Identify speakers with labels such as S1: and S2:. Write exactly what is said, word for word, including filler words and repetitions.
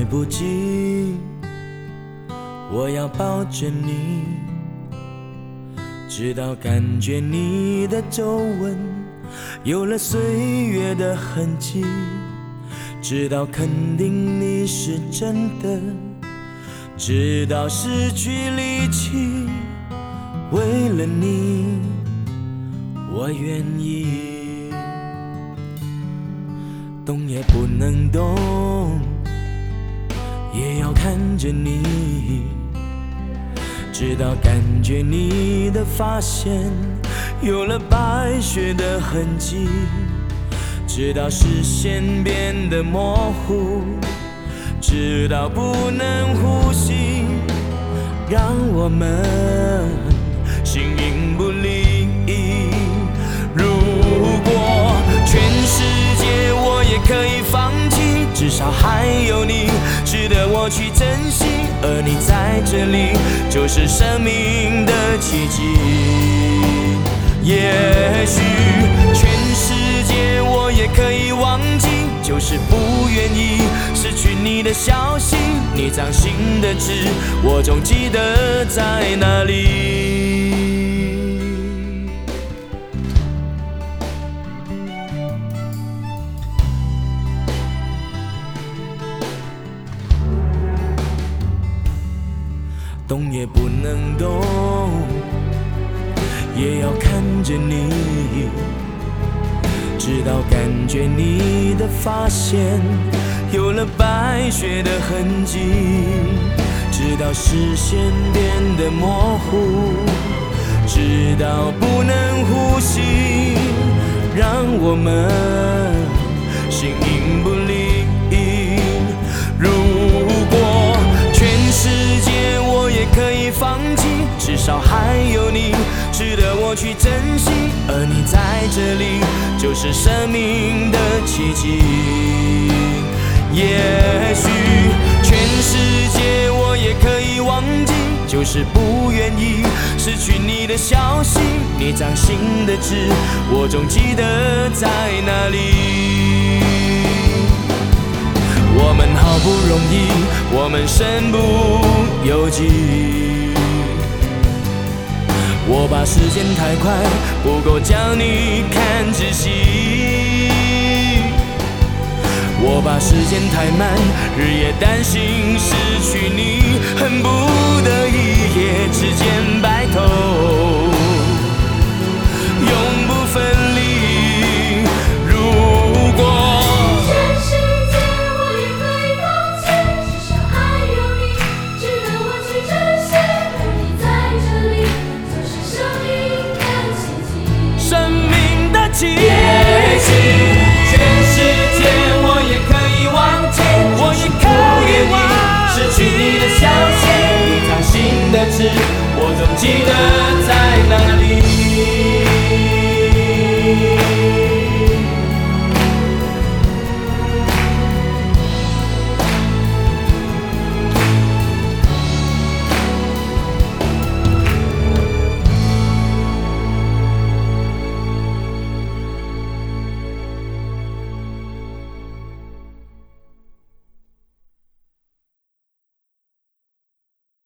S1: 不及，我要抱着你，直到感觉你的皱纹有了岁月的痕迹，直到肯定你是真的，直到失去力气，为了你我愿意。动也不能动，也要看着你，直到感觉你的发线有了白雪的痕迹，直到视线变得模糊，直到不能呼吸，让我们形影不离。如果全世界我也可以放弃，至少还有你值得我去珍惜，而你在这里就是生命的奇迹。也许全世界我也可以忘记，就是不愿意失去你的消息，你掌心的痣我总记得在哪里。动也不能动，也要看着你，直到感觉你的发线有了白雪的痕迹，直到视线变得模糊，直到不能呼吸，让我们形影不离。如果全世界我也可以放弃，至少还有你值得我去珍惜，而你在这里就是生命的奇迹。也许全世界我也可以忘记，就是不愿意失去你的消息，你掌心的痣我总记得在哪里。我们好不容易，我们身不由己，我怕时间太快，不够将你看仔细，我怕时间太慢，日夜担心失去你，恨不得一夜之间白头，永不分离。如果也许全世界我也可以忘记，我也可以忘记失去你的消息，你掌心的痣